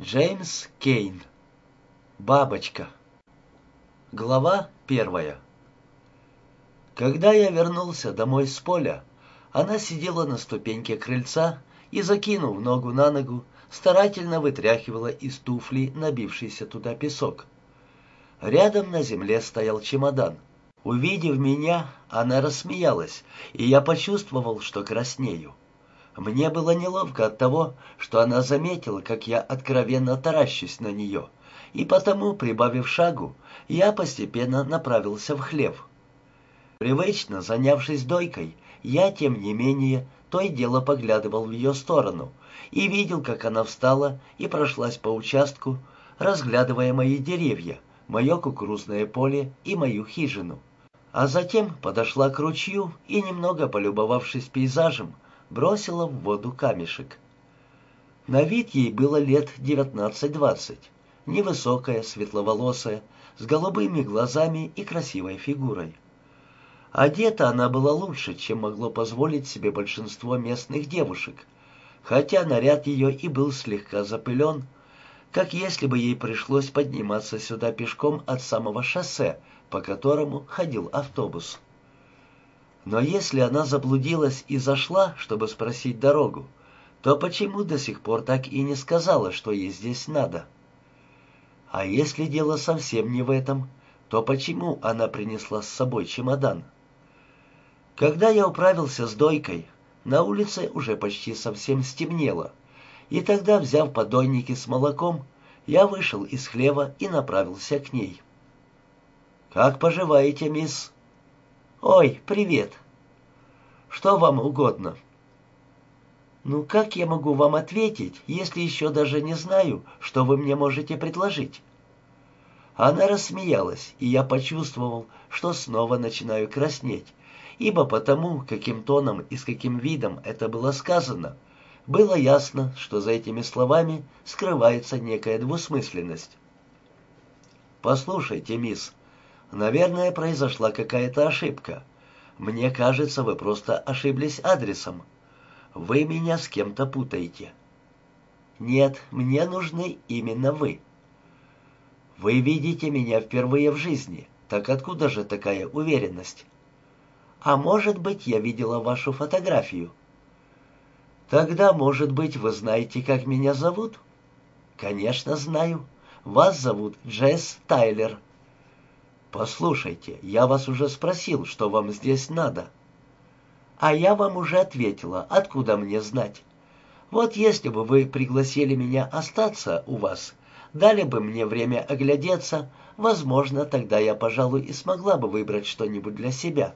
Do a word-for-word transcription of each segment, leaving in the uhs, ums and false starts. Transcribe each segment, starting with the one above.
Джеймс Кейн. Бабочка. Глава первая. Когда я вернулся домой с поля, она сидела на ступеньке крыльца и, закинув ногу на ногу, старательно вытряхивала из туфли набившийся туда песок. Рядом на земле стоял чемодан. Увидев меня, она рассмеялась, и я почувствовал, что краснею. Мне было неловко от того, что она заметила, как я откровенно таращусь на нее, и потому, прибавив шагу, я постепенно направился в хлев. Привычно занявшись дойкой, я, тем не менее, то и дело поглядывал в ее сторону и видел, как она встала и прошлась по участку, разглядывая мои деревья, мое кукурузное поле и мою хижину. А затем подошла к ручью и, немного полюбовавшись пейзажем, бросила в воду камешек. На вид ей было лет девятнадцать-двадцать, невысокая, светловолосая, с голубыми глазами и красивой фигурой. Одета она была лучше, чем могло позволить себе большинство местных девушек, хотя наряд ее и был слегка запылен, как если бы ей пришлось подниматься сюда пешком от самого шоссе, по которому ходил автобус. Но если она заблудилась и зашла, чтобы спросить дорогу, то почему до сих пор так и не сказала, что ей здесь надо? А если дело совсем не в этом, то почему она принесла с собой чемодан? Когда я управился с дойкой, на улице уже почти совсем стемнело, и тогда, взяв подойники с молоком, я вышел из хлева и направился к ней. «Как поживаете, мисс?» «Ой, привет. Что вам угодно?» «Ну, как я могу вам ответить, если еще даже не знаю, что вы мне можете предложить?» Она рассмеялась, и я почувствовал, что снова начинаю краснеть, ибо потому, каким тоном и с каким видом это было сказано, было ясно, что за этими словами скрывается некая двусмысленность. «Послушайте, мисс, наверное, произошла какая-то ошибка. Мне кажется, вы просто ошиблись адресом. Вы меня с кем-то путаете». «Нет, мне нужны именно вы». «Вы видите меня впервые в жизни, так откуда же такая уверенность?» «А может быть, я видела вашу фотографию?» «Тогда, может быть, вы знаете, как меня зовут?» «Конечно, знаю. Вас зовут Джесс Тайлер». «Послушайте, я вас уже спросил, что вам здесь надо». «А я вам уже ответила, откуда мне знать? Вот если бы вы пригласили меня остаться у вас, дали бы мне время оглядеться, возможно, тогда я, пожалуй, и смогла бы выбрать что-нибудь для себя».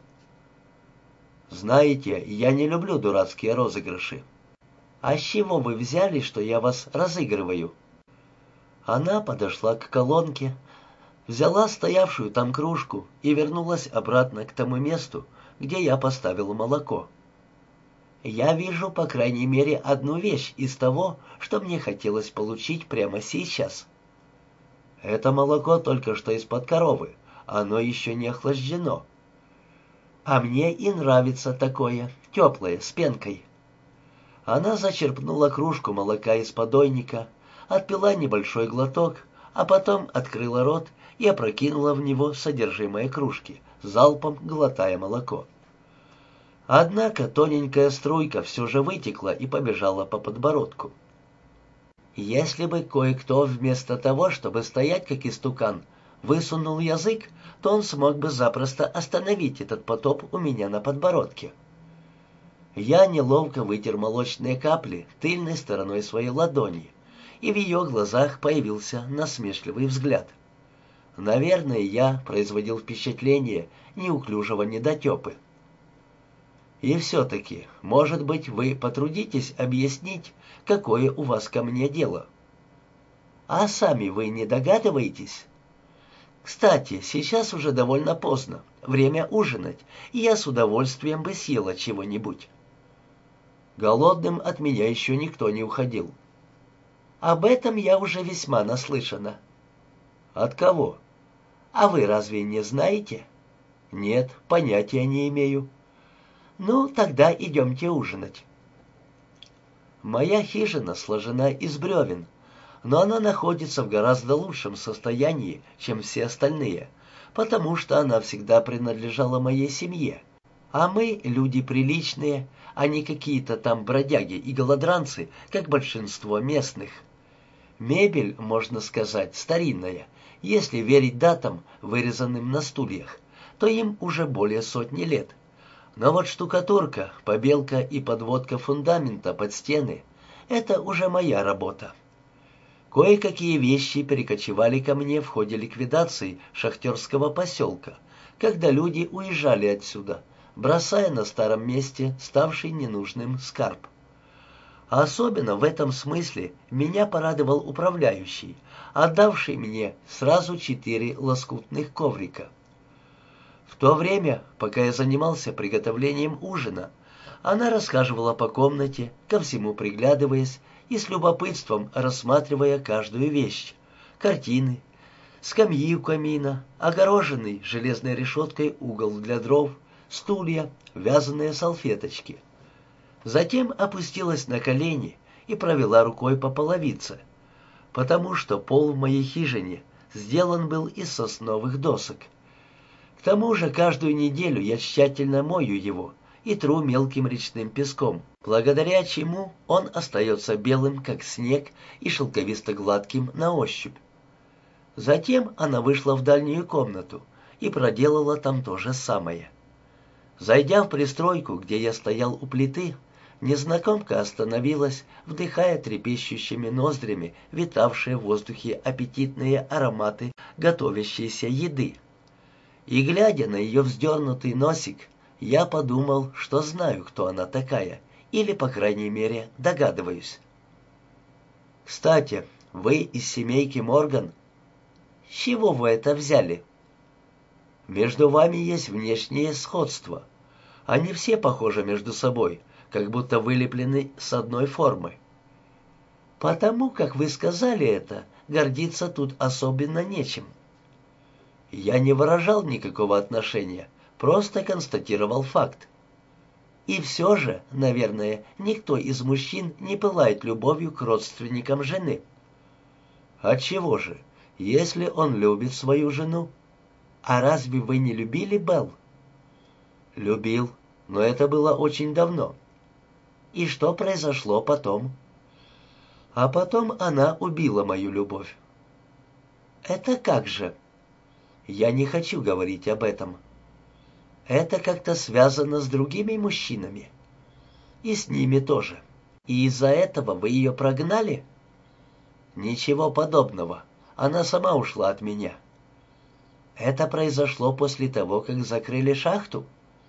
«Знаете, я не люблю дурацкие розыгрыши». «А с чего вы взяли, что я вас разыгрываю?» Она подошла к колонке, взяла стоявшую там кружку и вернулась обратно к тому месту, где я поставил молоко. «Я вижу, по крайней мере, одну вещь из того, что мне хотелось получить прямо сейчас». «Это молоко только что из-под коровы, оно еще не охлаждено». «А мне и нравится такое, теплое, с пенкой». Она зачерпнула кружку молока из подойника, отпила небольшой глоток, а потом открыла рот и опрокинула в него содержимое кружки, залпом глотая молоко. Однако тоненькая струйка все же вытекла и побежала по подбородку. Если бы кое-кто вместо того, чтобы стоять как истукан, высунул язык, то он смог бы запросто остановить этот потоп у меня на подбородке. Я неловко вытер молочные капли тыльной стороной своей ладони, и в ее глазах появился насмешливый взгляд. Наверное, я производил впечатление неуклюжего недотепы. «И все-таки, может быть, вы потрудитесь объяснить, какое у вас ко мне дело?» «А сами вы не догадываетесь?» «Кстати, сейчас уже довольно поздно, время ужинать, и я с удовольствием бы съела чего-нибудь». Голодным от меня еще никто не уходил. «Об этом я уже весьма наслышана». «От кого?» «А вы разве не знаете?» «Нет, понятия не имею». «Ну, тогда идемте ужинать». Моя хижина сложена из бревен, но она находится в гораздо лучшем состоянии, чем все остальные, потому что она всегда принадлежала моей семье. А мы люди приличные, а не какие-то там бродяги и голодранцы, как большинство местных. Мебель, можно сказать, старинная, если верить датам, вырезанным на стульях, то им уже более сотни лет. Но вот штукатурка, побелка и подводка фундамента под стены — это уже моя работа. Кое-какие вещи перекочевали ко мне в ходе ликвидации шахтерского поселка, когда люди уезжали отсюда, бросая на старом месте ставший ненужным скарб. А особенно в этом смысле меня порадовал управляющий, отдавший мне сразу четыре лоскутных коврика. В то время, пока я занимался приготовлением ужина, она расхаживала по комнате, ко всему приглядываясь и с любопытством рассматривая каждую вещь: картины, скамьи у камина, огороженный железной решеткой угол для дров, стулья, вязаные салфеточки. Затем опустилась на колени и провела рукой по половице, потому что пол в моей хижине сделан был из сосновых досок. К тому же каждую неделю я тщательно мою его и тру мелким речным песком, благодаря чему он остается белым, как снег, и шелковисто-гладким на ощупь. Затем она вышла в дальнюю комнату и проделала там то же самое. Зайдя в пристройку, где я стоял у плиты, незнакомка остановилась, вдыхая трепещущими ноздрями витавшие в воздухе аппетитные ароматы готовящейся еды. И, глядя на ее вздернутый носик, я подумал, что знаю, кто она такая, или, по крайней мере, догадываюсь. «Кстати, вы из семейки Морган?» «С чего вы это взяли?» «Между вами есть внешнее сходство. Они все похожи между собой, как будто вылеплены с одной формы». «Потому, как вы сказали это, гордиться тут особенно нечем». Я не выражал никакого отношения, просто констатировал факт. И все же, наверное, никто из мужчин не пылает любовью к родственникам жены. Отчего же, если он любит свою жену? А разве вы не любили Белл? Любил, но это было очень давно. И что произошло потом? А потом она убила мою любовь. Это как же? Я не хочу говорить об этом. Это как-то связано с другими мужчинами. И с ними тоже. И из-за этого вы ее прогнали? Ничего подобного. Она сама ушла от меня. Это произошло после того, как закрыли шахту?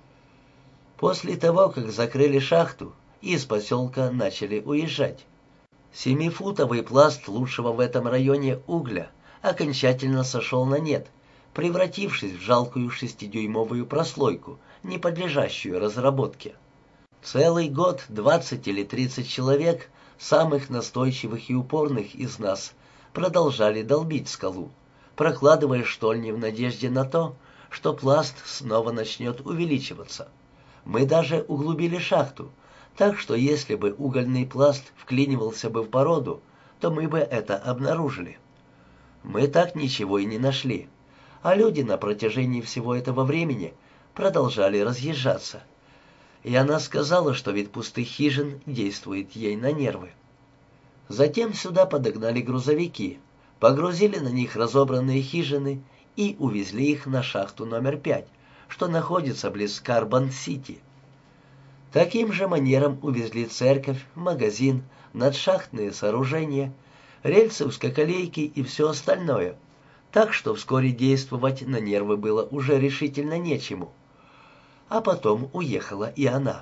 После того, как закрыли шахту, из поселка начали уезжать. Семифутовый пласт лучшего в этом районе угля окончательно сошел на нет, превратившись в жалкую шестидюймовую прослойку, не подлежащую разработке. Целый год двадцать или тридцать человек, самых настойчивых и упорных из нас, продолжали долбить скалу, прокладывая штольни в надежде на то, что пласт снова начнет увеличиваться. Мы даже углубили шахту, так что если бы угольный пласт вклинивался бы в породу, то мы бы это обнаружили. Мы так ничего и не нашли. А люди на протяжении всего этого времени продолжали разъезжаться. И она сказала, что вид пустых хижин действует ей на нервы. Затем сюда подогнали грузовики, погрузили на них разобранные хижины и увезли их на шахту номер пять, что находится близ Карбон-Сити. Таким же манером увезли церковь, магазин, надшахтные сооружения, рельсы узкоколейки и все остальное, так что вскоре действовать на нервы было уже решительно нечему. А потом уехала и она.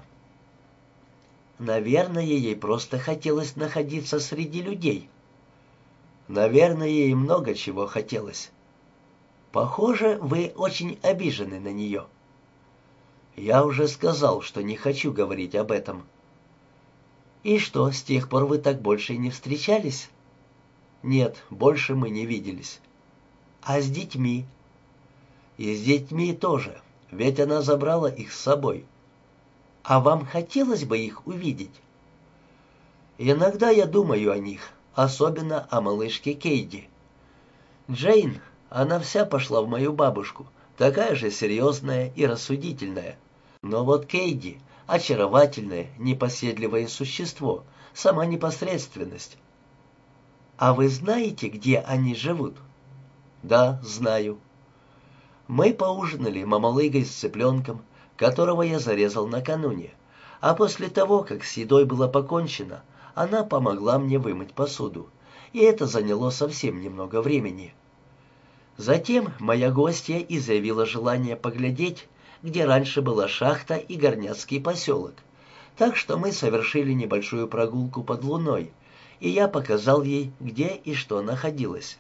Наверное, ей просто хотелось находиться среди людей. Наверное, ей много чего хотелось. Похоже, вы очень обижены на нее. Я уже сказал, что не хочу говорить об этом. И что, с тех пор вы так больше и не встречались? Нет, больше мы не виделись. А с детьми? И с детьми тоже, ведь она забрала их с собой. А вам хотелось бы их увидеть? Иногда я думаю о них, особенно о малышке Кейди. Джейн, она вся пошла в мою бабушку, такая же серьезная и рассудительная. Но вот Кейди — очаровательное, непоседливое существо, сама непосредственность. «А вы знаете, где они живут?» «Да, знаю». Мы поужинали мамалыгой с цыпленком, которого я зарезал накануне, а после того, как с едой было покончено, она помогла мне вымыть посуду, и это заняло совсем немного времени. Затем моя гостья изъявила желание поглядеть, где раньше была шахта и горняцкий поселок, так что мы совершили небольшую прогулку под луной, и я показал ей, где и что находилось.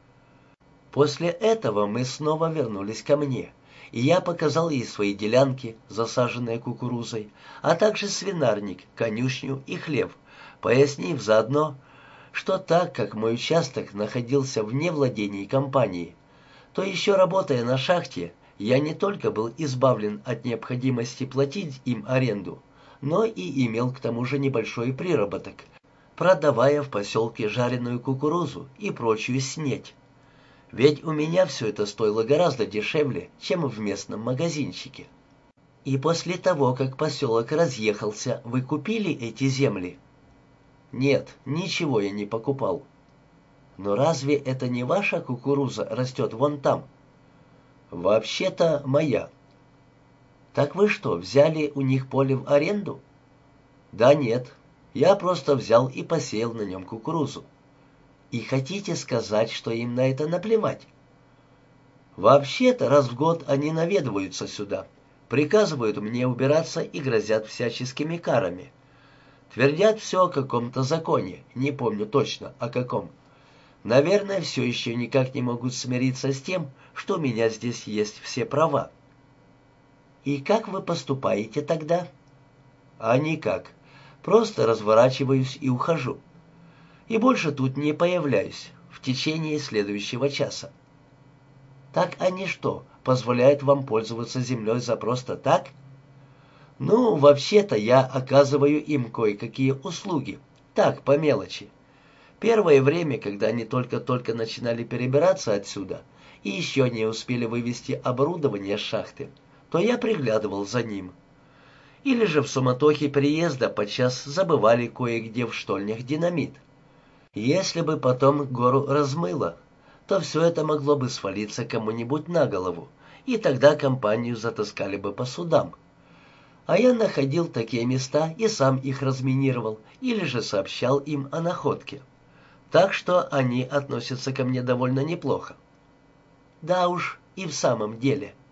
После этого мы снова вернулись ко мне, и я показал ей свои делянки, засаженные кукурузой, а также свинарник, конюшню и хлев, пояснив заодно, что так как мой участок находился вне владений компании, то еще работая на шахте, я не только был избавлен от необходимости платить им аренду, но и имел к тому же небольшой приработок, продавая в поселке жареную кукурузу и прочую снеть. Ведь у меня все это стоило гораздо дешевле, чем в местном магазинчике. И после того, как поселок разъехался, вы купили эти земли? Нет, ничего я не покупал. Но разве это не ваша кукуруза растет вон там? Вообще-то моя. Так вы что, взяли у них поле в аренду? Да нет, я просто взял и посеял на нем кукурузу. И хотите сказать, что им на это наплевать? Вообще-то раз в год они наведываются сюда, приказывают мне убираться и грозят всяческими карами. Твердят все о каком-то законе, не помню точно о каком. Наверное, все еще никак не могут смириться с тем, что у меня здесь есть все права. И как вы поступаете тогда? А никак. Просто разворачиваюсь и ухожу. И больше тут не появляюсь в течение следующего часа. Так они что, позволяют вам пользоваться землей за просто так? Ну, вообще-то я оказываю им кое-какие услуги. Так, по мелочи. Первое время, когда они только-только начинали перебираться отсюда и еще не успели вывести оборудование с шахты, то я приглядывал за ним. Или же в суматохе переезда подчас забывали кое-где в штольнях динамит. Если бы потом гору размыло, то все это могло бы свалиться кому-нибудь на голову, и тогда компанию затаскали бы по судам. А я находил такие места и сам их разминировал, или же сообщал им о находке. Так что они относятся ко мне довольно неплохо. Да уж, и в самом деле.